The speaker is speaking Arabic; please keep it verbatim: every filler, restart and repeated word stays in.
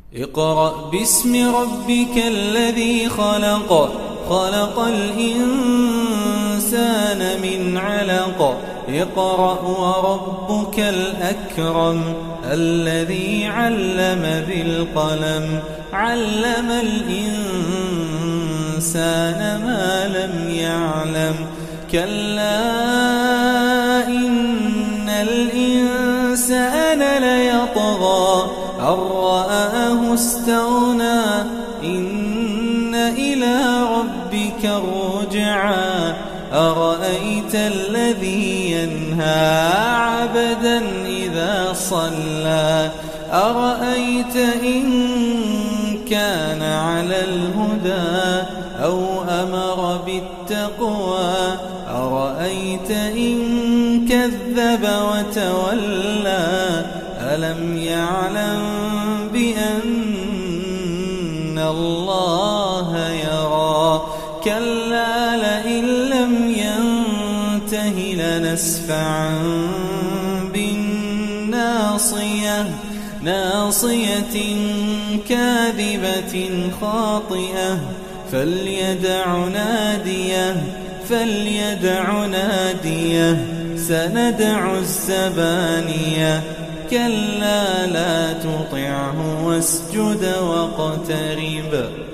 اقرأ باسم ربك الذي خلق خلق الإنسان من علق اقرأ وربك الأكرم الذي علم بالقلم علم الإنسان ما لم يعلم كلا إن الإنسان ليطغى أن رآه استغنى إن إلى ربك الرجعى أرأيت الذي ينهى عبدا إذا صلى أرأيت إن كان على الهدى أو أمر بالتقوى أرأيت إن كذب وتولى ألم يعلم بأن الله يرى كلا لئن لم ينته لنسفعا بالناصية ناصية كاذبة خاطئة فليدع ناديه فليدع ناديه سندع الزبانية كلا لا تطعه واسجد واقترب